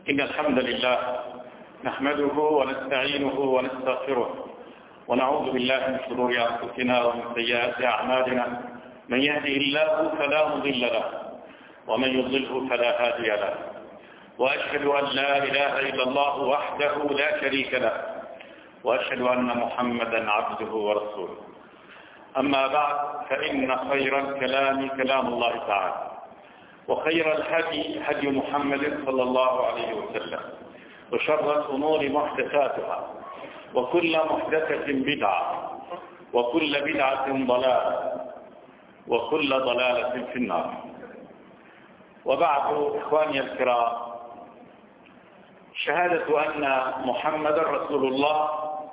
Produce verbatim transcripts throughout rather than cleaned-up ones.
إن الحمد لله نحمده ونستعينه ونستغفره ونعوذ بالله من شرور أنفسنا ومن سيئات أعمالنا. من يهده الله فلا مضل له ومن يضلله فلا هادي له، وأشهد أن لا إله إلا الله وحده لا شريك له، وأشهد أن محمدا عبده ورسوله. أما بعد، فإن خير الكلام كلام الله تعالى، وخير الهدي هدي محمد صلى الله عليه وسلم، وشر الأمور محدثاتها، وكل محدثة بدعة، وكل بدعة ضلالة، وكل ضلالة في النار. وبعد، إخواني الكرام، شهادة أن محمد رسول الله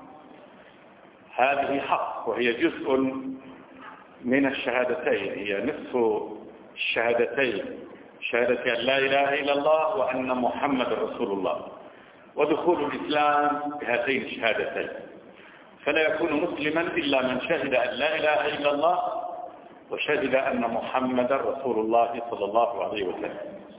هذه حق، وهي جزء من الشهادتين، هي نصف الشهادتين، شهادة أن لا إله إلا الله وأن محمد رسول الله، ودخول الإسلام بهاتين الشهادتين. فلا يكون مسلما إلا من شهد أن لا إله إلا الله وشهد أن محمد رسول الله صلى الله عليه وسلم.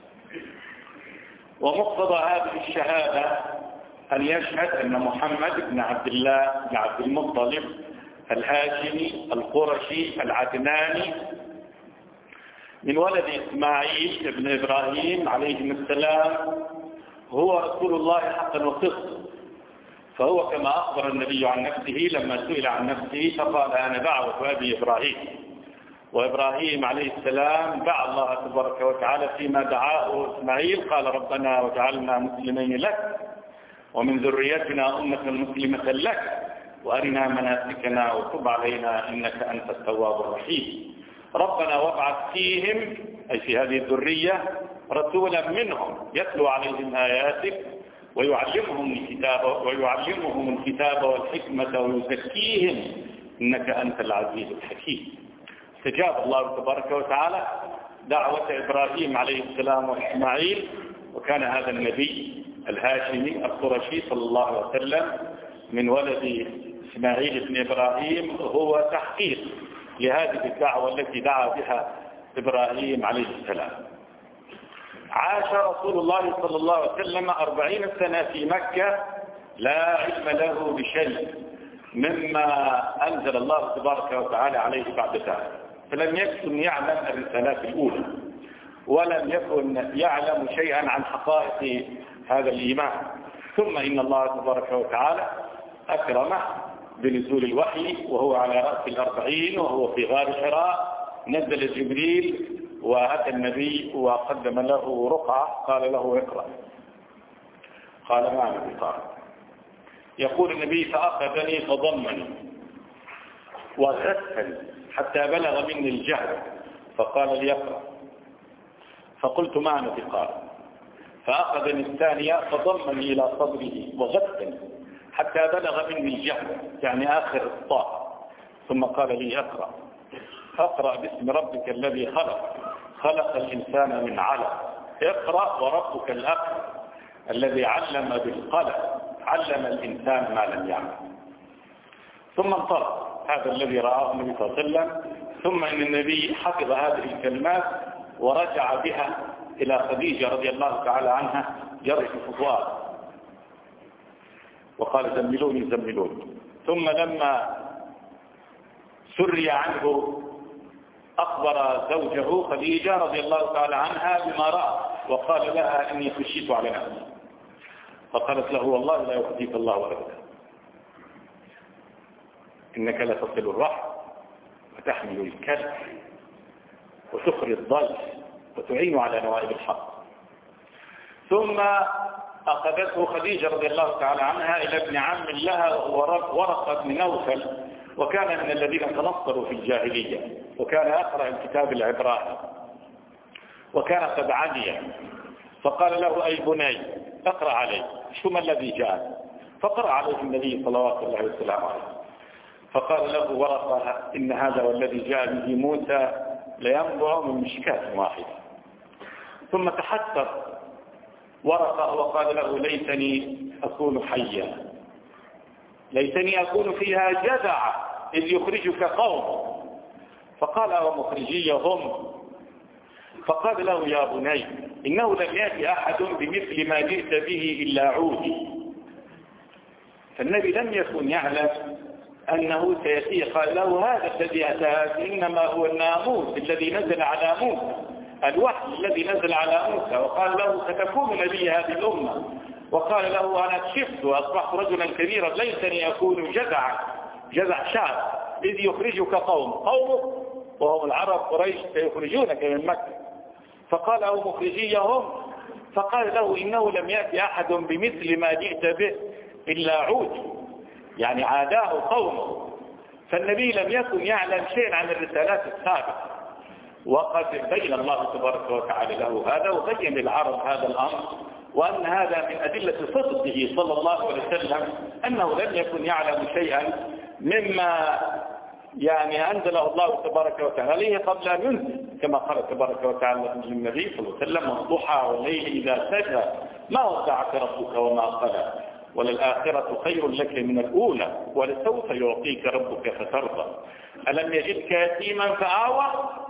ومقتضى هذه الشهادة أن يشهد أن محمد بن عبد الله بن عبد المطلب الهاشمي القرشي العدناني من ولد إسماعيل بن إبراهيم عليهم السلام هو رسول الله حقا وصدقا. فهو كما أخبر النبي عن نفسه لما سئل عن نفسه فقال: أنا دعوة أبي إبراهيم. وإبراهيم عليه السلام دعا الله تبارك وتعالى فيما دعاه إسماعيل، قال: ربنا واجعلنا مسلمين لك ومن ذريتنا أمة مسلمة لك وأرنا مناسكنا وتب علينا إنك أنت التواب الرحيم. ربنا وابعث فيهم، أي في هذه الذرية، رسولا منهم يتلو عليهم آياتك ويعلمهم الكتاب ويعلمهم الكتاب والحكمة ويزكيهم إنك أنت العزيز الحكيم. استجاب الله تبارك وتعالى دعوة إبراهيم عليه السلام وإسماعيل، وكان هذا النبي الهاشمي القرشي صلى الله عليه وسلم من ولد إسماعيل بن إبراهيم هو تحقيق لهذه الدعوة التي دعا بها إبراهيم عليه السلام. عاش رسول الله صلى الله عليه وسلم أربعين سنة في مكة لا علم له بشيء مما أنزل الله تبارك وتعالى عليه بعد ذلك، فلم يكن يعلم الرسالات الأولى، ولم يكن يعلم شيئا عن حقائق هذا الإيمان. ثم إن الله تبارك وتعالى أكرمه بنزول الوحي وهو على رأس الأربعين، وهو في غار حراء. نزل جبريل وأتى النبي وقدم له رقعة، قال له: اقرأ. قال: ما أنا بقارئ. يقول النبي: فأخذني فضمني وغسل حتى بلغ مني الجهل، فقال لي: اقرأ. فقلت: ما أنا بقارئ. فأخذني الثانية فضمني إلى صدره وغسل حتى بلغ مني الجهل، يعني آخر الطاء، ثم قال لي: اقرأ. اقرأ باسم ربك الذي خلق خلق الإنسان من علق اقرأ وربك الأكرم الذي علم بالقلم علم الإنسان ما لم يعلم. ثم انطلق هذا الذي رآه النبي صلى الله عليه وسلم. ثم إن النبي حفظ هذه الكلمات ورجع بها إلى خديجة رضي الله تعالى عنها جرح فضوات، وقال: زملوني زملوني. ثم لما سري عنه أخبر زوجه خديجة رضي الله تعالى عنها بما رأى، وقال لها: إني خشيت على نفسي. فقالت له: والله لا يخزيك الله أبدا، إنك لتصل الرحم وتحمل الكلب وتخري الضيف وتعين على نوائب الحق. ثم أخذته خديجة رضي الله تعالى عنها إلى ابن عم لها وهو ورقة بن نوفل، وكان من الذين تنصروا في الجاهلية، وكان يقرأ الكتاب العبراني، وكان قد عمي. فقال له: أي بني اقرأ علي، شو ما الذي جاء؟ فقرأ عليه النبي صلوات الله وسلامه عليه. فقال له ورقة: إن هذا والذي جاء به موسى لينبع من مشكاة واحدة. ثم تحسر ورقة وقال له: ليتني أكون حيا، ليتني أكون فيها جذع إذ يخرجك قوم. فقال: ومخرجي هم؟ فقال له يا بني إنه لم يأتي أحد بمثل ما جئت به إلا عودي. فالنبي لم يكن يعلم أنه سيأتي. قال له هذا الذي أتاك إنما هو الناموس الذي نزل على موسى، الوحي الذي نزل على موسى. وقال له ستكون نبي هذه الأمة. وقال له أنا كشفت وأصبحت رجلا كبيرا ليتني أكون جزعا جزع شعب إذ يخرجك قوم قومك وهم العرب قريش سيخرجونك من مكة. فقال له مخرجيهم. فقال له إنه لم يأتي أحد بمثل ما جئت به إلا عود، يعني عاداه قومه. فالنبي لم يكن يعلم شيئا عن الرسالات السابقة، وقد بين الله تبارك وتعالى له هذا وبين للعرب هذا الأمر، وأن هذا من أدلة صدقه صلى الله عليه وسلم أنه لم يكن يعلم شيئا مما يعني أنزله الله تبارك وتعالى عليه قبل أن ينزل، كما قال تبارك وتعالى للنبي صلى الله عليه وسلم والضحى والليل إذا سجى ما ودعك ربك وما قلى وللآخرة خير لك من الأولى ولسوف يعطيك ربك فترضى. ألم يجدك يتيما فآوى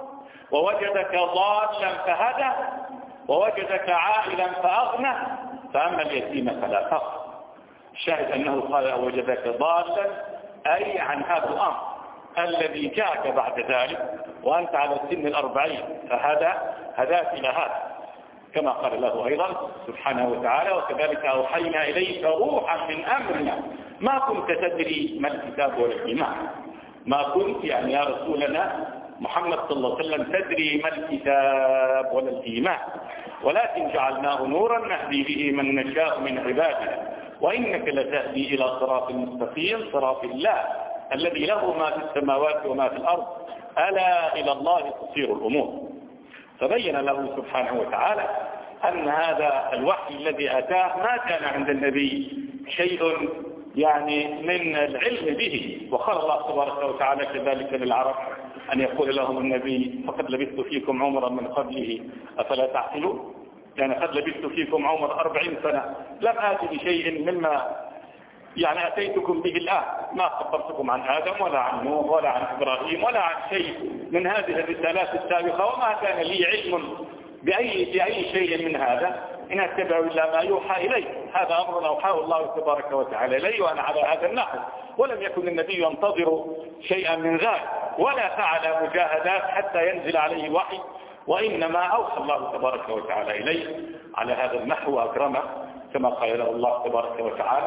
ووجدك ضالا فهدى ووجدك عائلا فأغنى فأما اليتيم فلا تقهر. الشاهد أنه قال وجدك ضالا أي عن هذا الأمر الذي جاءك بعد ذلك وأنت على سن الأربعين فهدى هداك إلى هذا، كما قال له أيضا سبحانه وتعالى وكذلك أوحينا إليك روحا من أمرنا ما كنت تدري ما الكتاب ولا الإيمان. ما كنت يعني يا رسولنا محمد صلى الله عليه وسلم تدري ما الكتاب ولا الإيمان، ولكن جعلناه نورا نهدي به من نشاء من عبادنا وإنك لتهدي إلى صراط مستقيم صراط الله الذي له ما في السماوات وما في الأرض ألا إلى الله تصير الأمور. فبين له سبحانه وتعالى أن هذا الوحي الذي أتاه ما كان عند النبي شيء يعني من العلم به. وقال الله تبارك وتعالى كذلك للعرب أن يقول لهم النبي فقد لبثت فيكم عمرا من قبله أفلا تعقلون، يعني قد لبثت فيكم عمر أربعين سنة لم آتي بشيء مما يعني أتيتكم به الآن، ما خبرتكم عن آدم ولا عن نوح ولا عن إبراهيم ولا عن شيء من هذه الرسالات السابقة، وما كان لي علم بأي, بأي شيء من هذا إن أتبع إلا ما يوحى إلي. هذا أمر أوحاه الله تبارك وتعالى إلي وأنا على هذا النحو. ولم يكن النبي ينتظر شيئا من ذلك ولا فعل مجاهدات حتى ينزل عليه الوحي، وإنما أوحى الله تبارك وتعالى إليه على هذا النحو وأكرمه كما قال له الله تبارك وتعالى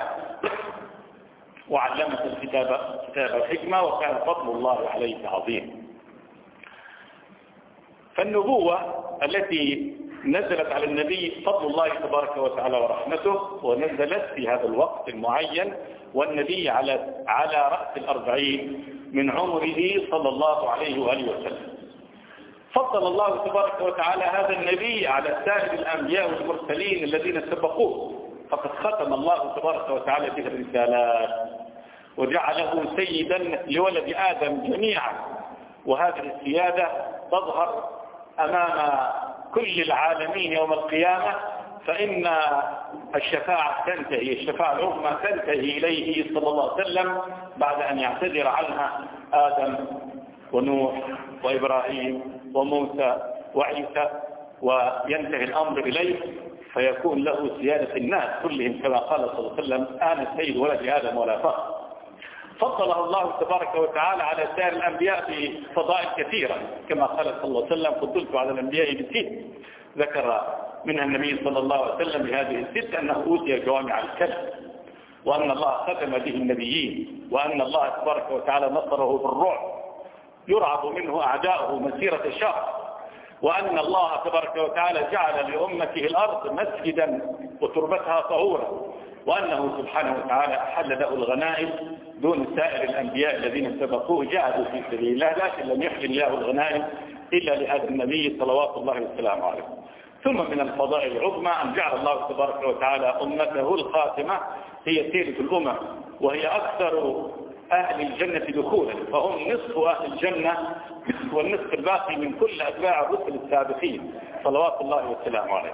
وعلمه الكتاب كتاب الحكمة وكان فضل الله عليه عظيم. فالنبوة التي نزلت على النبي فضل الله تبارك وتعالى ورحمته ونزلت في هذا الوقت المعين والنبي على على رأس الأربعين من عمره صلى الله عليه وآله وسلم. فضل الله تبارك وتعالى هذا النبي على سائر الأنبياء والمرسلين الذين سبقوه، فقد ختم الله تبارك وتعالى به الرسالات وجعله سيدا لولد آدم جميعا. وهذه السيادة تظهر أمام كل العالمين يوم القيامة، فإن الشفاعة تنتهي الشفاعة العظمى تنتهي إليه صلى الله عليه وسلم بعد أن يعتذر عنها آدم ونوح وإبراهيم وموسى وعيسى، وينتهي الأمر إليه فيكون له سيادة الناس كلهم كما قال صلى الله عليه وسلم أنا سيد ولد آدم ولا فخر. فضله الله تبارك وتعالى على سائر الأنبياء بفضائل كثيرة كما قال صلى الله عليه وسلم فضلت على الأنبياء بست، ذكر منها النبي صلى الله عليه وسلم بهذه الست أنه أوتي جوامع الكلم، وأن الله ختم به النبيين، وأن الله تبارك وتعالى نصره بالرعب يرعب منه أعداؤه مسيرة شهر، وأن الله تبارك وتعالى جعل لأمته الأرض مسجدا وتربتها طهورا، وأنه سبحانه وتعالى أحل له الغنائم دون سائر الأنبياء الذين سبقوه جاهدوا في سبيل الله، لكن لم يحل الله الغنائم إلا لهذا النبي صلوات الله وسلامه عليه. ثم من الفضائل العظمى أن جعل الله تبارك وتعالى أمته الخاتمة هي سيرة الأمم، وهي أكثر أهل الجنة دخولا، فهم نصف أهل الجنة والنصف الباقي من كل أتباع الرسل السابقين صلوات الله وسلامه عليه.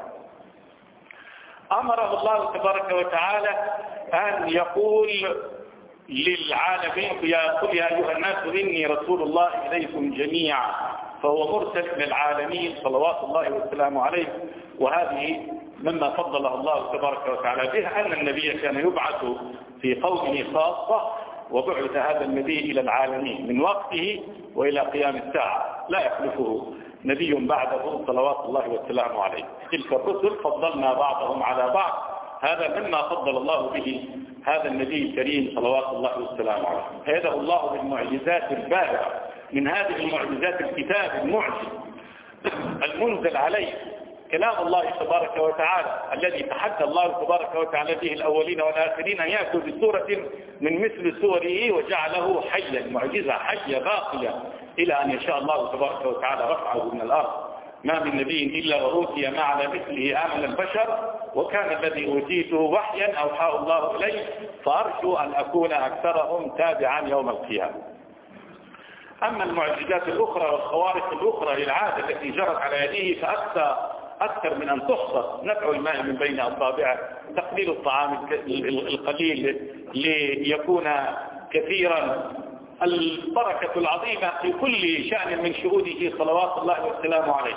أمره الله تبارك وتعالى أن يقول للعالمين يا قل يا أيها الناس إني رسول الله إليكم جميعا فهو مرسل من العالمين صلوات الله وسلامه عليه. وهذه مما فضله الله تبارك وتعالى بها أن النبي كان يبعث في قومه خاصة، وبعث هذا النبي إلى العالمين من وقته وإلى قيام الساعة، لا يخلفه نبي بعده صلوات الله وسلامه عليه. تلك الرسل فضلنا بعضهم على بعض، هذا مما فضل الله به هذا النبي الكريم صلوات الله وسلامه عليه. هيده الله بالمعجزات الباهرة، من هذه المعجزات الكتاب المعجز المنزل عليه كلام الله تبارك وتعالى، الذي تحدى الله تبارك وتعالى به الأولين والآخرين أن يأتوا بسورة من مثل سوره، وجعله حيا، معجزة حية باقية إلى أن يشاء الله تبارك وتعالى رفعه من الأرض. ما من نبي إلا وأوتي ما على مثله آمن البشر، وكان الذي أوتيته وحيا أوحاه الله إليه، فأرجو أن أكون أكثرهم تابعا يوم القيامة. أما المعجزات الأخرى والخوارق الأخرى للعادة التي جرت على يديه فأكثر أكثر من أن تحصى. نفع الماء من بين أصابعه، تقليل الطعام القليل ليكون كثيرا، البركة العظيمة في كل شأن من شهوده صلوات الله وسلامه عليه.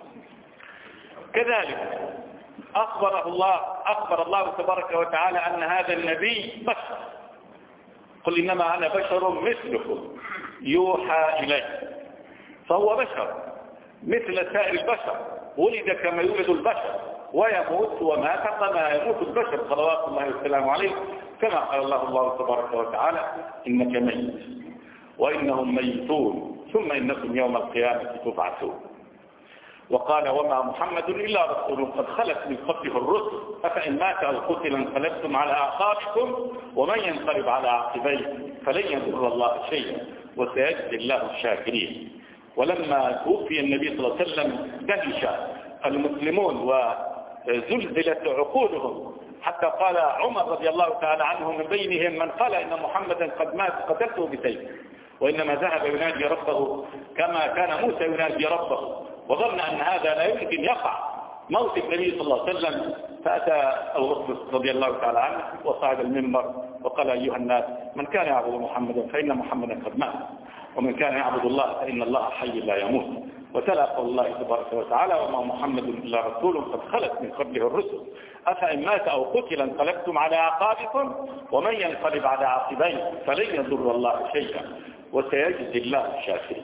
كذلك أخبره الله أخبر الله تبارك وتعالى أن هذا النبي بشر، قل إنما أنا بشر مثلكم يوحى إلي، فهو بشر مثل سائر البشر، ولد كما يولد البشر ويموت ومات كما يموت البشر صلوات الله وسلامه عليه، كما قال الله الله تبارك وتعالى إنك ميت وإنهم ميتون ثم إنكم يوم القيامة تبعثون. وقال وما محمد إلا رسول قد خلت من قبله الرسل أفإن مات أو قتل انقلبتم على أعقابكم ومن ينقلب على عقبيه فلن يضر الله شيئا وسيجزي الله الشاكرين. ولما توفي النبي صلى الله عليه وسلم دهش المسلمون وزلزلت عقولهم، حتى قال عمر رضي الله تعالى عنه من بينهم من قال إن محمدا قد مات قتلته بسيف، وإنما ذهب يناجي ربه كما كان موسى يناجي ربه، وظن أن هذا لا يمكن يقع موت النبي صلى الله عليه وسلم. فأتى أبو بكر رضي الله تعالى عنه وصعد المنبر وقال أيها الناس من كان يعبد محمدا فإن محمدا قد مات، ومن كان يعبد الله فإن الله حي لا يموت. وتلا قول الله تبارك وتعالى وما محمد إلا رسول قد خلت من قبله الرسل أفإن مات أو قتل انقلبتم على أعقابكم ومن ينقلب على عقبيه فلن يضر الله شيئا وسيجزي الله الشاكرين.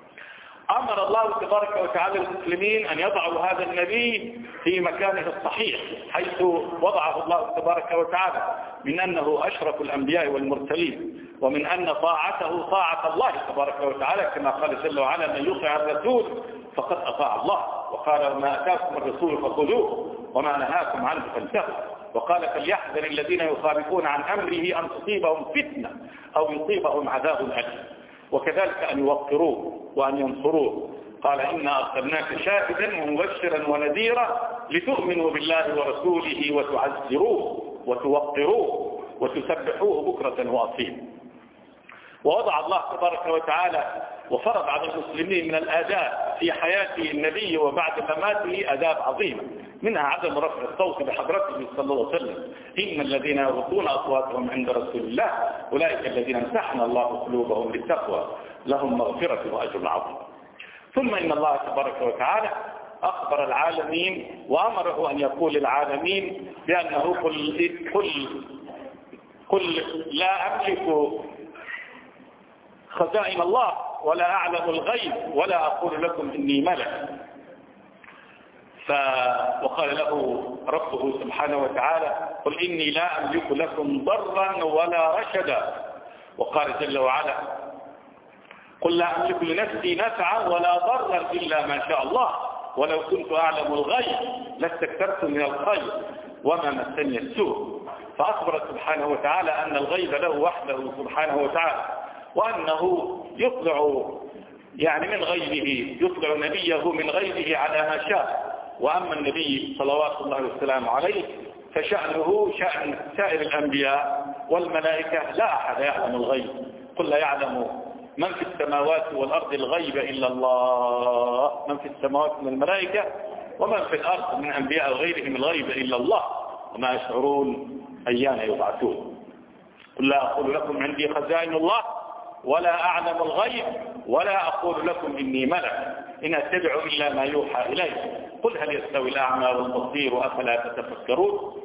أمر الله تبارك وتعالى المسلمين أن يضعوا هذا النبي في مكانه الصحيح حيث وضعه الله تبارك وتعالى، من أنه أشرف الأنبياء والمرسلين، ومن أن طاعته طاعة الله تبارك وتعالى، كما قال جل وعلا من يطع الرسول فقد أطاع الله، وقال وما أتاكم الرسول فخذوه وما نهاكم عنه فانتهوا، وقال فليحذر الذين يخالفون عن أمره أن تصيبهم فتنة أو يصيبهم عذاب أليم، وكذلك أن يوقروه وأن ينصروه. قال إنا أرسلناك شاهدا ومبشرا ونذيرا لتؤمنوا بالله ورسوله وتعزروه وتوقروه وتسبحوه بكرة وأصيلا. ووضع الله تبارك وتعالى وفرض على المسلمين من الآداب في حياة النبي وبعد مماته آداب عظيمة، منها عدم رفع الصوت بحضرته صلى الله عليه وسلم. إن الذين يغضون أصواتهم عند رسول الله أولئك الذين امتحن الله قلوبهم للتقوى لهم مغفرة وأجر عظيم. ثم إن الله تبارك وتعالى أخبر العالمين وأمره أن يقول للعالمين بأنه قل, قل, قل لا أملك خزائن الله ولا أعلم الغيب ولا أقول لكم إني ملك. ف... وقال له ربه سبحانه وتعالى قل إني لا أملك لكم ضرا ولا رشدا. وقال جل وعلا قل لا أملك لنفسي نفعا ولا ضرا إلا ما شاء الله ولو كنت أعلم الغيب لاستكثرت من الخير وما مسني السوء. فأخبر سبحانه وتعالى أن الغيب له وحده سبحانه وتعالى، وأنه يطلع يعني من غيبه يطلع نبيه من غيبه على ما شاء. وأما النبي صلوات الله وسلامه عليه فشأنه شأن سائر الأنبياء والملائكة، لا أحد يعلم الغيب. قل لا يعلم من في السماوات والأرض الغيب إلا الله، من في السماوات من الملائكة ومن في الأرض من أنبياء غيرهم الغيب إلا الله وما يشعرون أيان يبعثون. قل لا أقول لكم عندي خزائن الله ولا أعلم الغيب ولا أقول لكم إني ملك. إن أتبع إلا ما يوحى إلي قل هل يستوي الأعمى والبصير أفلا تتفكرون.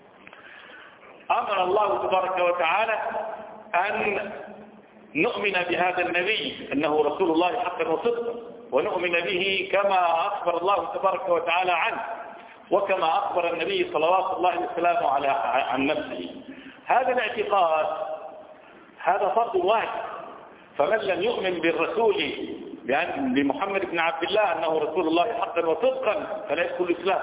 أمر الله تبارك وتعالى أن نؤمن بهذا النبي أنه رسول الله حقا وصدقا، ونؤمن به كما أخبر الله تبارك وتعالى عنه، وكما أخبر النبي صلوات الله وسلامه على عن نفسه. هذا الاعتقاد هذا فرض واجب، فمن لم يؤمن بالرسول بأن بمحمد بن عبد الله أنه رسول الله حقا وصدقا فلا يدخل الإسلام،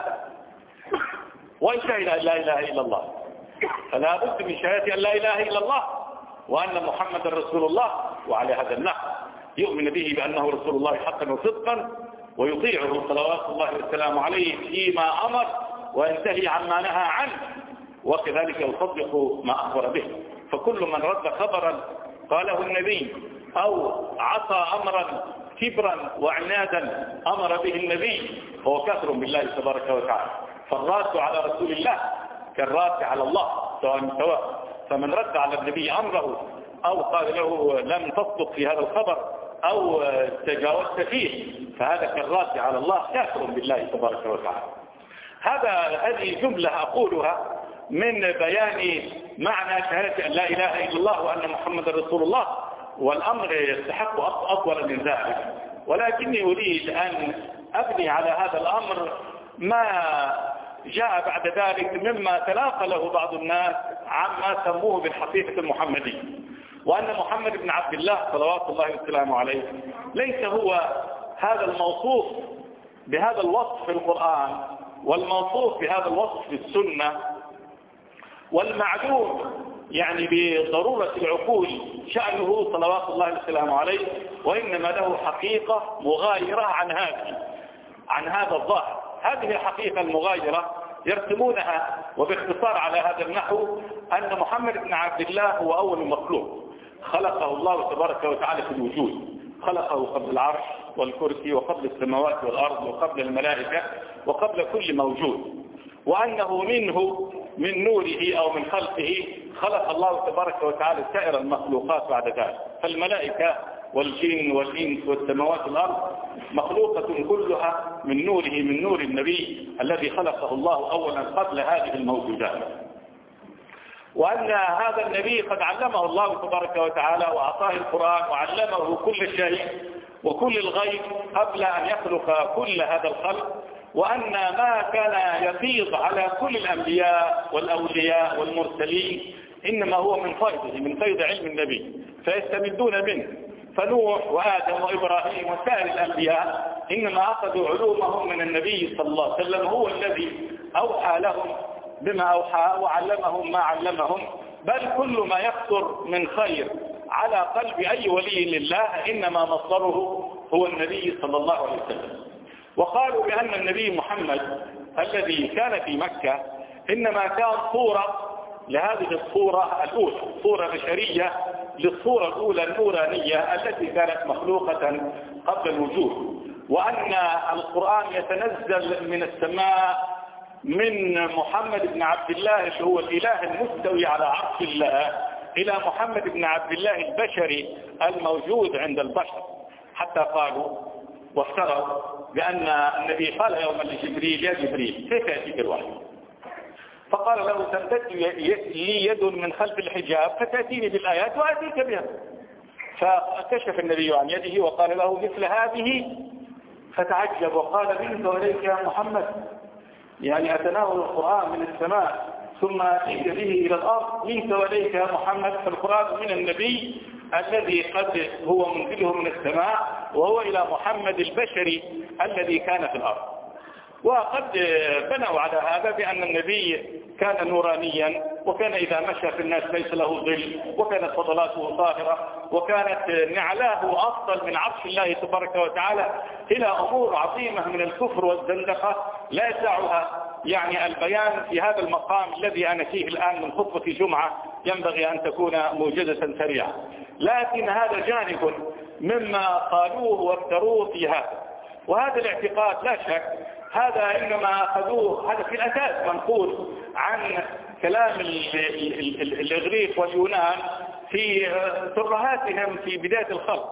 وإن شهد أن لا إله إلا الله فلا بد من شهادة أن لا إله إلا الله وأن محمد رسول الله. وعلى هذا النحو يؤمن به بأنه رسول الله حقا وصدقا، ويطيعه صلوات الله وسلامه عليه فيما أمر وينتهي عما نهى عنه، وكذلك يصدق ما أخبر به. فكل من رد خبرا قاله النبي أو عصى أمرا كبرا وعنادا أمر به النبي فهو كافر بالله تبارك وتعالى. فالراد على رسول الله كالراد على الله سواء سواء. فمن رد على النبي أمره أو قال له لم تصدق في هذا الخبر أو تجاوزت فيه فهذا كالراد على الله كافر بالله تبارك وتعالى. هذا هذه جملة أقولها من بيان معنى شهادة أن لا إله إلا الله وأن محمد رسول الله، والأمر يستحق أطول من ذلك، ولكني أريد أن أبني على هذا الأمر ما جاء بعد ذلك مما تلاقى له بعض الناس عما سموه بالحقيقة المحمدية، وأن محمد بن عبد الله صلوات الله وسلامه عليه ليس هو هذا الموصوف بهذا الوصف في القرآن والموصوف بهذا الوصف في السنة والمعلوم يعني بضرورة العقول شأنه صلوات الله وسلامه عليه، وإنما له حقيقة مغايرة عن هذه عن هذا الظاهر. هذه الحقيقة المغايرة يرسمونها وباختصار على هذا النحو أن محمد بن عبد الله هو أول مخلوق خلقه الله تبارك وتعالى في الوجود، خلقه قبل العرش والكرسي وقبل السماوات والأرض وقبل الملائكة وقبل كل موجود، وأنه منه من نوره أو من خلقه خلق الله تبارك وتعالى سائر المخلوقات بعد ذلك. فالملائكة والجن والإنس والسماوات والأرض مخلوقة كلها من نوره من نور النبي الذي خلقه الله أولا قبل هذه الموجودات، وأن هذا النبي قد علمه الله تبارك وتعالى وأعطاه القرآن وعلمه كل شيء وكل الغيب قبل أن يخلق كل هذا الخلق، وأن ما كان يفيض على كل الأنبياء والأولياء والمرسلين إنما هو من فيضه من فيض علم النبي فيستمدون منه. فنوح وآدم وإبراهيم وسائر الأنبياء إنما أخذوا علومهم من النبي صلى الله عليه وسلم، هو الذي أوحى لهم بما أوحى وعلمهم ما علمهم، بل كل ما يخطر من خير على قلب أي ولي لله إنما مصدره هو النبي صلى الله عليه وسلم. وقالوا بأن النبي محمد الذي كان في مكة إنما كان صورة لهذه الصورة الأولى، صورة بشرية للصورة الأولى النورانية التي كانت مخلوقة قبل الوجود، وأن القرآن يتنزل من السماء من محمد بن عبد الله اللي هو الإله المستوي على عرش الله إلى محمد بن عبد الله البشري الموجود عند البشر، حتى قالوا وافتروا بأن النبي قال يوما لجبريل يا جبريل كيف يأتيك الوحي؟ فقال له تمتد لي يد من خلف الحجاب فتأتيني بالآيات وأتيك بها. فكشف النبي عن يده وقال له مثل هذه، فتعجب وقال منك وليك يا محمد، يعني أتناول القرآن من السماء ثم أتيك به إلى الأرض منك وليك يا محمد. فالقرآن من النبي الذي قد هو منزله من السماء وهو إلى محمد البشري الذي كان في الأرض. وقد بنوا على هذا بأن النبي كان نورانيا، وكان إذا مشى في الناس ليس له ظل، وكانت فضلاته طاهرة، وكانت نعلاه أفضل من عرش الله تبارك وتعالى، إلى أمور عظيمة من الكفر والزندقة لا يسعها يعني البيان في هذا المقام الذي أنا فيه الآن من خطبة جمعة ينبغي أن تكون موجزة سريعة. لكن هذا جانب مما قالوه وافتروه في هذا، وهذا الاعتقاد لا شك هذا إنما أخذوه، هذا في الأساس منقول عن كلام الإغريق واليونان في ترهاتهم في بداية الخلق،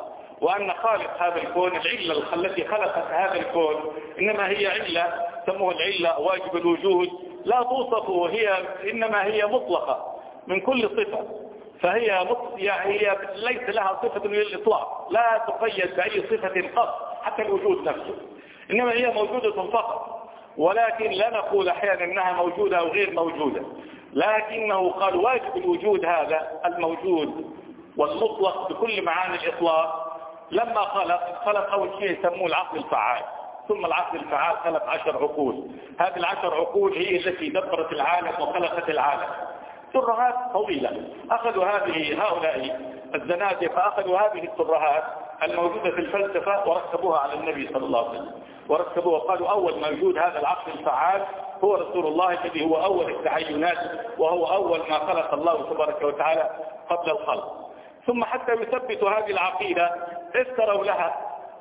وأن خالق هذا الكون، العلة التي خلقت هذا الكون إنما هي علة سموها العلة واجب الوجود، لا توصف، وهي إنما هي مطلقة من كل صفة، فهي هي ليس لها صفة للإطلاق، لا تقيد بأي صفة قط حتى الوجود نفسه، إنما هي موجودة فقط. ولكن لا نقول أحيانا أنها موجودة أو غير موجودة، لكنه قال واجب الوجود هذا الموجود والمطلق بكل معاني الإطلاق. لما خلق خلق أول شيء يسموه العقل الفعال، ثم العقل الفعال خلق عشر عقول. هذه العشر عقول هي التي دبرت العالم وخلقت العالم. ترهات طويلة، أخذوا هذه هؤلاء الزنادقة أخذوا هذه الترهات الموجودة في الفلسفة وركبوها على النبي صلى الله عليه وسلم، وركبوها قالوا أول موجود هذا العقل الفعال هو رسول الله الذي هو أول التعينات، وهو أول ما خلق الله تبارك وتعالى قبل الخلق. ثم حتى يثبتوا هذه العقيدة افتروا لها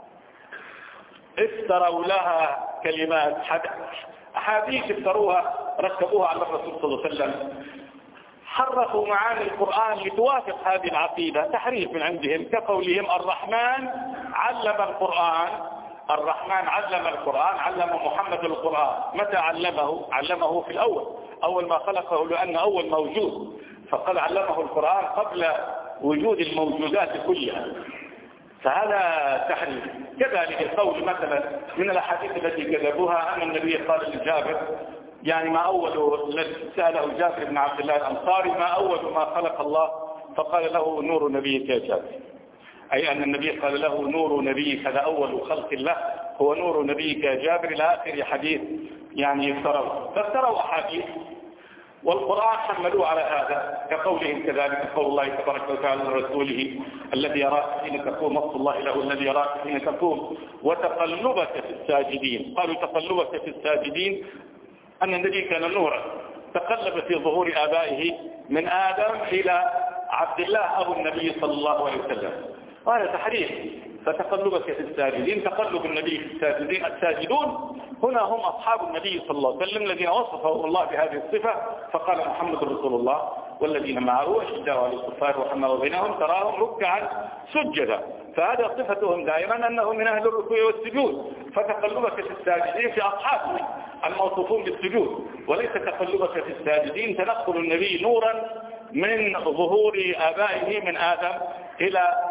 افتروا لها كلمات أحاديث افتروها ركبوها على الرسول صلى الله عليه وسلم، حرفوا معاني القرآن لتوافق هذه العقيدة، تحريف من عندهم، كقولهم الرحمن علم القرآن، الرحمن علم القرآن، علم محمد القرآن. متى علمه؟ علمه في الأول، أول ما خلقه، لأن أول موجود، فقد علمه القرآن قبل وجود الموجودات كلها، فهذا تحريف. كذلك القول مثلا من الأحاديث التي كذبوها أن النبي قال لجابر، يعني ما أول سأله جابر بن عبد الله الأنصاري ما أول ما خلق الله، فقال له نور نبيك يا جابر، أي أن النبي قال له نور نبيك، هذا أول خلق الله هو نور نبيك يا جابر، إلى آخر حديث يعني يفتروا، فافتروا أحاديث والقرآن حملوه على هذا، كقولهم كذلك قول الله تبارك وتعالى لرسوله الذي يراك حين تقوم، نص الله له الذي يراك حين تقوم وتقلبك في الساجدين. قالوا تقلبك في الساجدين أن النبي كان نورا تقلب في ظهور آبائه من آدم إلى عبد الله أبو النبي صلى الله عليه وسلم، هذا تحريف. فتقلبك في الساجدين، تقلب النبي في الساجدين، الساجدون هنا هم أصحاب النبي صلى الله عليه وسلم الذين وصفه الله بهذه الصفة، فقال محمد رسول الله والذين معه أشداء على الكفار رحماء بينهم تراهم ركعا سجدا، فهذا صفتهم دائما أنهم من أهل الركوع والسجود. فتقلبك في الساجدين في أصحابه الموصوفون بالسجود، وليس تقلبك في الساجدين تنقل النبي نورا من ظهور آبائه من آدم إلى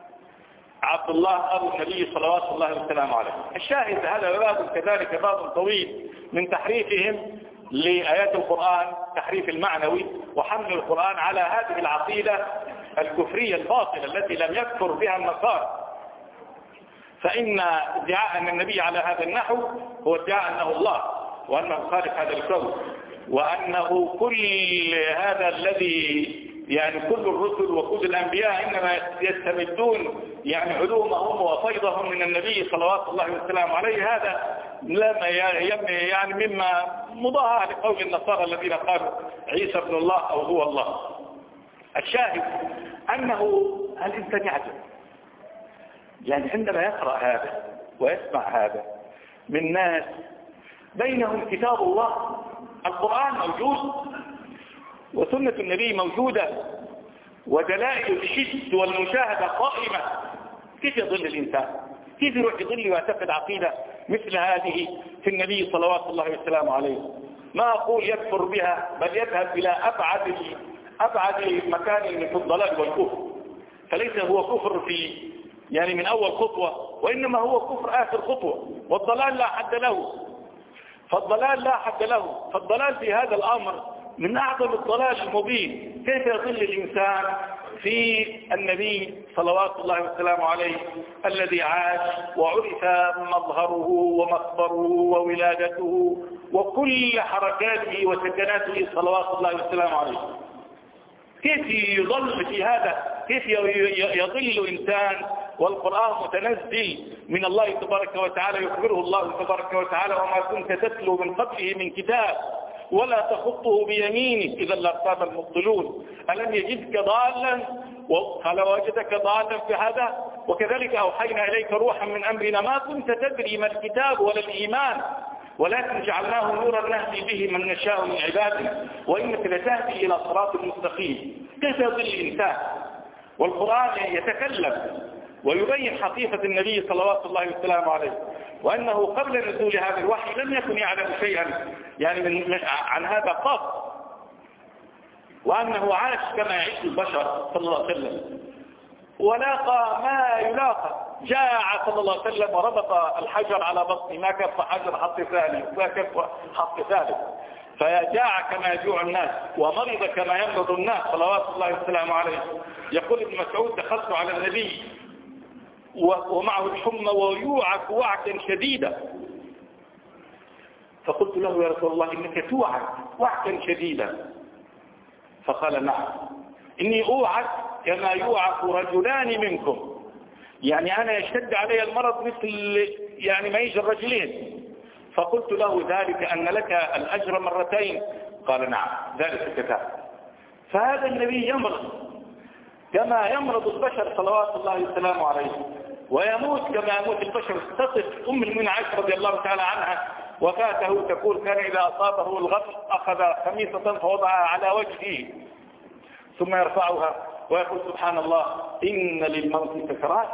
عبد الله أبو النبي صلوات الله وسلامه عليه. الشاهد هذا باب كذلك باب طويل من تحريفهم لآيات القرآن، تحريف المعنوي وحمل القرآن على هذه العقيدة الكفرية الباطلة التي لم يكفر بها النصارى. فإن ادعاء أن النبي على هذا النحو هو ادعاء أنه الله وأنه خالق هذا الكون، وأنه كل هذا الذي يعني كل الرسل وكل الأنبياء إنما يستمدون يعني علومهم وفيضهم من النبي صلوات الله وسلامه عليه، هذا لما يعني مما مضاهى لقول النصارى الذين قالوا عيسى ابن الله أو هو الله. الشاهد أنه الإنسان يعجب، يعني عندما يقرأ هذا ويسمع هذا من ناس بينهم كتاب الله، القرآن موجود وسنة النبي موجودة ودلائل الحس والمشاهدة قائمة، كيف يضل الإنسان؟ كيف يروح يضل ويعتقد عقيدة مثل هذه في النبي صلوات الله وسلامه عليه؟ ما أقول يكفر بها، بل يذهب إلى أبعد أبعد مكان في الضلال والكفر، فليس هو كفر في يعني من أول خطوة، وإنما هو كفر آخر خطوة، والضلال لا حد له، فالضلال لا حد له، فالضلال في هذا الأمر من أعظم الضلال المبين. كيف يضل الإنسان في النبي صلوات الله وسلامه عليه الذي عاش وعرف مظهره ومخبره وولادته وكل حركاته وسكناته صلوات الله وسلامه عليه؟ كيف يضل في هذا؟ كيف يضل إنسان والقرآن متنزل من الله تبارك وتعالى، يخبره الله تبارك وتعالى وما كنت تتلو من قبله من كتاب ولا تخطه بيمينه إذا لارتاب المبطلون، ألم يجدك ضالا قال وجدك ضالا في هذا، وكذلك أوحينا إليك روحا من أمرنا ما كنت تدري ما الكتاب ولا الإيمان ولكن جعلناه نورا نهدي به من نشاء من عبادنا وإنك لتهدي إلى صراط مستقيم. كيف يضل الإنسان والقرآن يتكلم ويبين حقيقة النبي صلوات الله وسلامه عليه، وأنه قبل نزول هذا الوحي لم يكن يعلم شيئا يعني من عن هذا قط، وأنه عاش كما يعيش البشر صلى الله عليه وسلم، ولاقى ما يلاقى. جاع صلى الله عليه وسلم وربط الحجر على بطنه، ما كف حجر حط ثاني، ما كف حط ثالث، فجاع كما يجوع الناس، ومرض كما يمرض الناس صلوات الله وسلامه عليه. يقول ابن مسعود: دخلت على النبي ومعه الحمى ويوعك وعكا شديدا، فقلت له: يا رسول الله إنك توعك وعكا شديدا. فقال: نعم، إني أوعك كما يوعك رجلان منكم، يعني أنا يشتد علي المرض مثل يعني ما يجي الرجلين. فقلت له: ذلك أن لك الأجر مرتين؟ قال: نعم، ذلك كتاب. فهذا النبي يمرض كما يمرض البشر صلوات الله وسلامه عليه، ويموت كما يموت البشر. تصف أم المؤمنين عائشة رضي الله تعالى عنها وفاته تقول: كان إذا أصابه الغم أخذ خميصة فوضعها على وجهه ثم يرفعها ويقول: سبحان الله إن للموت سكرات.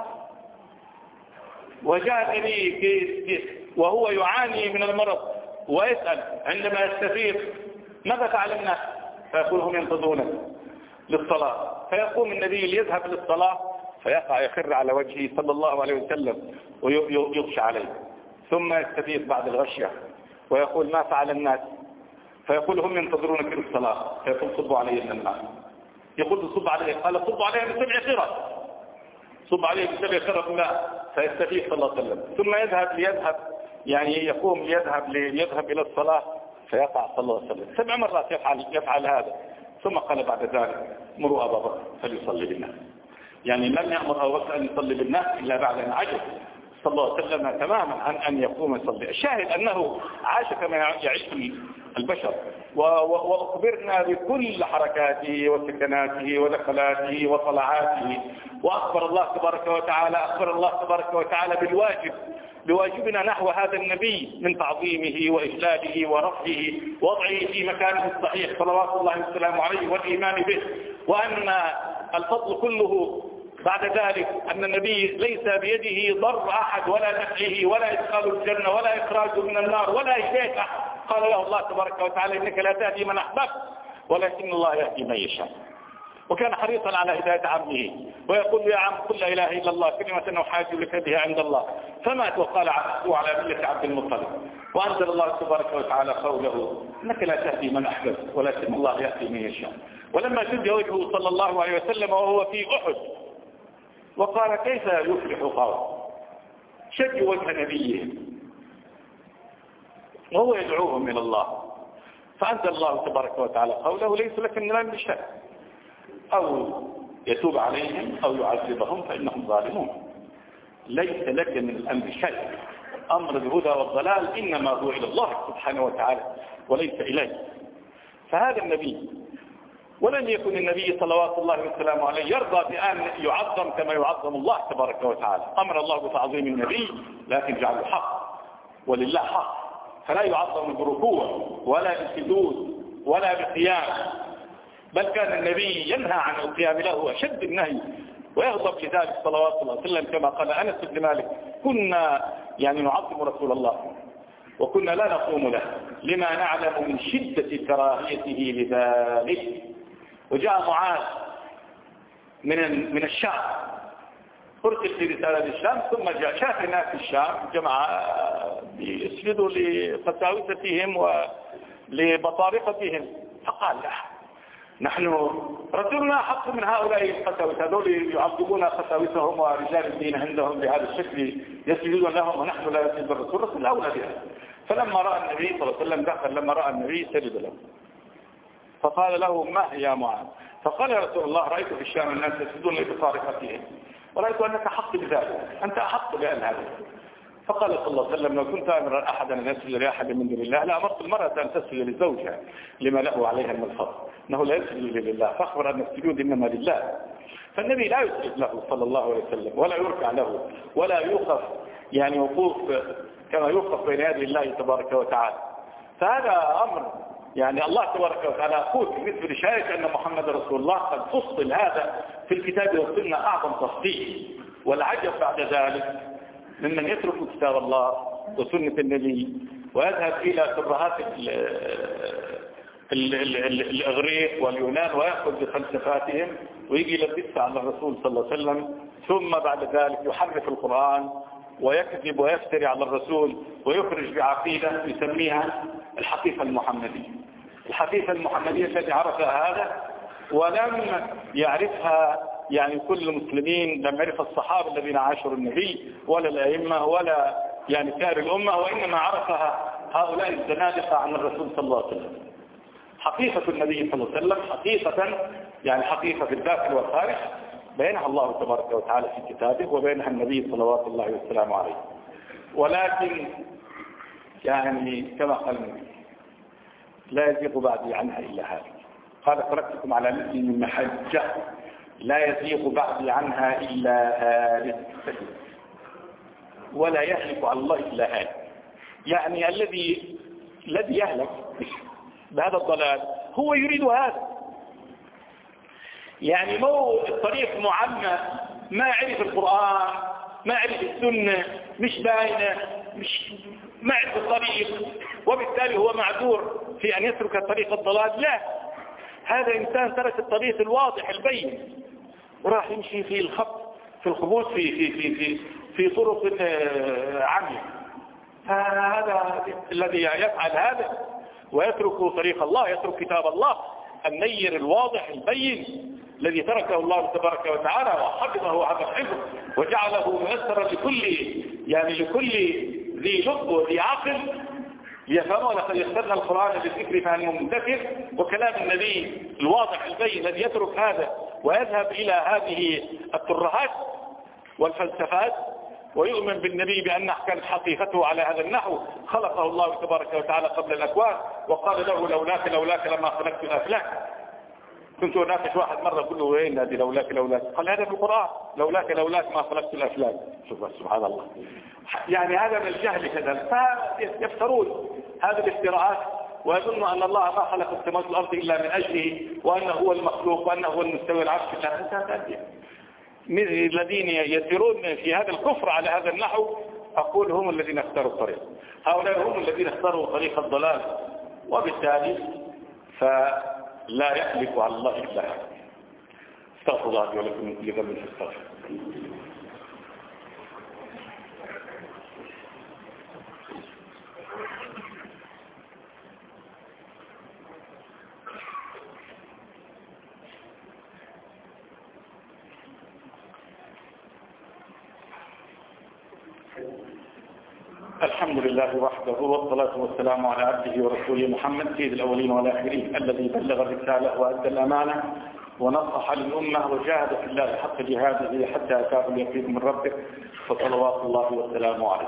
وجاء النبي وهو يعاني من المرض ويسأل عندما يستفيق: ماذا فعل الناس؟ فيقول: هم ينتظرونك للصلاة. فيقوم النبي ليذهب للصلاة فيقع يخر على وجهه صلى الله عليه وسلم ويغشى عليه، ثم يستفيق بعد الغشية ويقول: ما فعل الناس؟ فيقول: هم ينتظرونك للصلاة. فيقول: صبوا علي الماء. يقول: صب عليه. قال: صب عليه بسبع خرق، صب عليه بسبع خرق ماء. فيستفيق صلى الله عليه وسلم، ثم يذهب ليذهب يعني يقوم ليذهب ليذهب إلى الصلاة فيقع صلى الله عليه وسلم. سبع مرات يفعل يفعل هذا. ثم قال بعد ذلك: مروا أبا بكر فليصلي بالناس. يعني لم يأمر أبو بكر أن يصلي بالناس إلا بعد أن عجز صلى الله عليه وسلم تماما عن أن يقوم يصلي. الشاهد أنه عاش كما يعيش البشر، وأخبرنا بكل حركاته وسكناته ودخلاته وطلعاته، وأخبر الله تبارك وتعالى أخبر الله تبارك وتعالى بالواجب بواجبنا نحو هذا النبي من تعظيمه وإجلاله ورفعه ووضعه في مكانه الصحيح صلوات الله وسلامه عليه والإيمان به، وأن الفضل كله بعد ذلك أن النبي ليس بيده ضر أحد ولا نفعه ولا إدخال الجنة ولا إخراجه من النار ولا شيء أحد. قال له الله تبارك وتعالى: إنك لا تهدي من أحببت ولكن الله يهدي من يشاء. وكان حريصا على هداية عمه، ويقول: يا عم قل لا إله إلا الله كلمة أحاج لك بها عند الله. فمات وقال عبده على ملة عبد المطلب. وأنزل الله تبارك وتعالى قوله: إنك لا تهدي من أحببت ولكن الله يهدي من يشاء. ولما شد وجهه صلى الله عليه وسلم وهو في أحد وقال: كيف يفلح قوم، شد وجه نبيه وهو يدعوهم إلى الله. فأنزل الله تبارك وتعالى قوله: ليس لك من الأمر شيء، أو يتوب عليهم أو يعذبهم فإنهم ظالمون. ليس لك من الأمر شيء، أمر الهدى والضلال إنما هو إلى الله سبحانه وتعالى وليس إليه. فهذا النبي، ولن يكن النبي صلوات الله وسلامه عليه يرضى بأن يعظم كما يعظم الله تبارك وتعالى. أمر الله بتعظيم النبي لكن جعله حق، ولله حق، فلا يعظم بركوع ولا بسجود ولا بقيام، بل كان النبي ينهى عن القيام له أشد النهي ويغضب لذلك صلوات الله عليه وسلم، كما قال أنس بن مالك: كنا يعني نعظم رسول الله وكنا لا نقوم له لما نعلم من شدة كراهيته لذلك. وجاء معاذ من من الشام، أرسل في رسالة للشام، ثم جاء شاف الناس في الشام جماعة يسجدوا لقساوستهم ولبطارقتهم، فقال: لا، نحن رسولنا حق من هؤلاء القساوسة، هذول يعظمون قساوسهم ورجال الدين عندهم بهذا الشكل يسجدون لهم ونحن لا يسجد الرسول، الرسول الأولى بها. فلما رأى النبي صلى الله عليه وسلم دخل، لما رأى النبي سجد له، فقال له: ما يا معاذ؟ فقال: يا رسول الله، رأيت في الشام الناس يسجدون بطارقتهم ورأيت أنك حق بذلك، أنت أحق بأن هذا. فقال صلى الله عليه وسلم: لو كنت أمر أحدا أن يسجد لأحد من دون الله لأمرت المرأة أن تسجد لزوجها لما له عليها من الفضل، أنه لا يسجد لله، فأخبر أن السجود إنما لله. فالنبي لا يسجد له صلى الله عليه وسلم ولا يركع له ولا يوقف يعني وقوف كما يوقف بين يدي الله تبارك وتعالى. فهذا أمر يعني الله تبارك وتعالى يقول بالنسبة لشهادة أن محمد رسول الله قد فصل هذا في الكتاب والسنة أعظم تفصيل، والعجب بعد ذلك ممن يترك كتاب الله وسنة النبي ويذهب إلى ترهات الإغريق واليونان ويأخذ بفلسفاتهم ويجي يلبسها على الرسول صلى الله عليه وسلم، ثم بعد ذلك يحرف القرآن ويكذب ويفتري على الرسول ويخرج بعقيدة يسميها الحقيقة المحمدية. الحقيقة المحمدية التي عرفها هذا ولم يعرفها يعني كل المسلمين، لم يعرف الصحابة الذين عاشروا النبي ولا الأئمة ولا يعني سائر الأمة، وإنما عرفها هؤلاء الزنادقة عن الرسول صلى الله عليه وسلم. حقيقة النبي صلى الله عليه وسلم حقيقة يعني حقيقة في الداخل والخارج بينها الله تبارك وتعالى في كتابه وبينها النبي صلوات الله وسلامه عليه. ولكن يعني كما قال النبي لا يزيغ بعدي عنها إلا هذا. قال تركتكم على مثل من محجة لا يزيغ بعدي عنها إلا هالك ولا يهلك على الله إلا هالك. يعني الذي الذي يهلك بهذا الضلال هو يريد هذا، يعني مو الطريق معمى، ما يعرف القرآن ما يعرف السنة، مش باينة، مش ما يعرف الطريق، وبالتالي هو معذور في أن يترك طريق الضلال. لا، هذا إنسان ترك الطريق الواضح البين وراح يمشي في الخط في الخبوث في في في في في طرق عمية. هذا الذي يفعل هذا ويترك طريق الله، يترك كتاب الله النير الواضح البين الذي تركه الله تبارك وتعالى وحفظه هذا الحفظ وجعله ميسرا لكل يعني لكل ذي لب وذي عقل ليفهموا. لقد يسرنا القرآن بالذكر فهل مدكر، وكلام النبي الواضح البين الذي يترك هذا ويذهب إلى هذه الترهات والفلسفات ويؤمن بالنبي بأن كانت حقيقته على هذا النحو. خلقه الله تبارك وتعالى قبل الأكوان وقال له لولاك لولاك لما خلقت الأفلاك. كنت أناقش واحد مرة أقول له وين هذه لولاك لولاك؟ قال هذا في القرآن لولاك لولاك ما خلقت الأفلاك. شوف سبحان الله، يعني هذا من الجهل كذا، فيفترون هذه الافتراءات ويظن أن الله ما خلق السماوات والأرض إلا من أجله وأنه هو المخلوق وأنه هو المستوى العرش. الذين يسيرون في هذا الكفر على هذا النحو أقول هم الذين اختاروا الطريق، هؤلاء هم الذين اختاروا طريق الضلال، وبالتالي فلا يحلف على الله إلا هذا. استغفر الله ولكم من كل ذنب فاستغفر. الحمد لله وحده والصلاة والسلام على عبده ورسوله محمد سيد الأولين والآخرين الذي بلغ الرسالة وأدى الأمانة ونصح للأمة وجاهد في الله حق جهاده حتى أتاه اليقين من ربه، فصلوات الله والسلام عليه.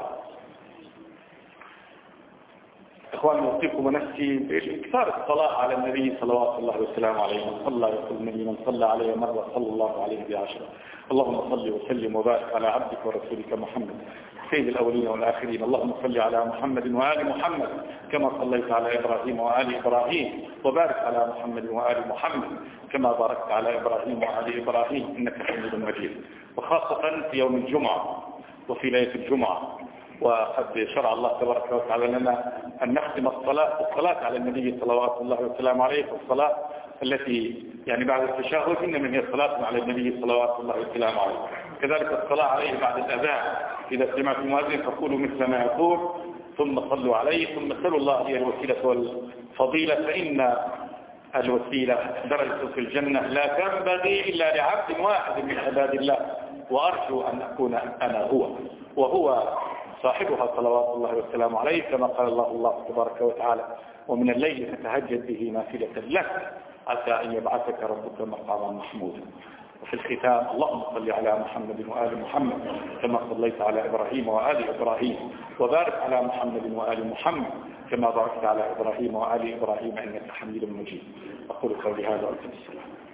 إخواني أوصيكم ونفسي بإكثار الصلاة على النبي صلوات الله والسلام عليه. من صلى يقول النبي من صلى عليه مرة صلى الله عليه بعشرة. اللهم صل وسلم وبارك على عبدك ورسولك محمد سيد الأولين والآخرين. اللهم صل على محمد وآل محمد كما صليت على إبراهيم وآل إبراهيم، وبارك على محمد وآل محمد كما باركت على إبراهيم وآل إبراهيم إنك حميد مجيد. وخاصة في يوم الجمعة وفي ليلة الجمعة، وقد شرع الله تبارك وتعالى لنا أن نختم الصلاة الصلاة على النبي صلوات الله وسلامه عليه، الصلاة التي يعني بعد التشهد إنما هي الصلاة على النبي صلوات الله وسلامه عليه. كذلك الصلاة عليه بعد الأذان، إذا سمعت المؤذن فقولوا مثل ما يقول ثم صلوا عليه ثم سلوا الله هي الوسيلة والفضيلة، فإن الوسيلة درجة في الجنة لا تنبغي إلا لعبد واحد من عباد الله، وأرجو أن أكون أنا هو وهو صاحبها صلوات الله والسلام عليه، كما قال الله الله تبارك وتعالى ومن الليل فتهجد به نافلة لك عسى أن يبعثك ربك مقاما محمودا. وفي الختام اللهم صل على محمد وآل محمد كما صليت على إبراهيم وآل إبراهيم، وبارك على محمد وآل محمد كما باركت على إبراهيم وآل إبراهيم إنك حميد مجيد. أقول قولي هذا وأستغفر الله.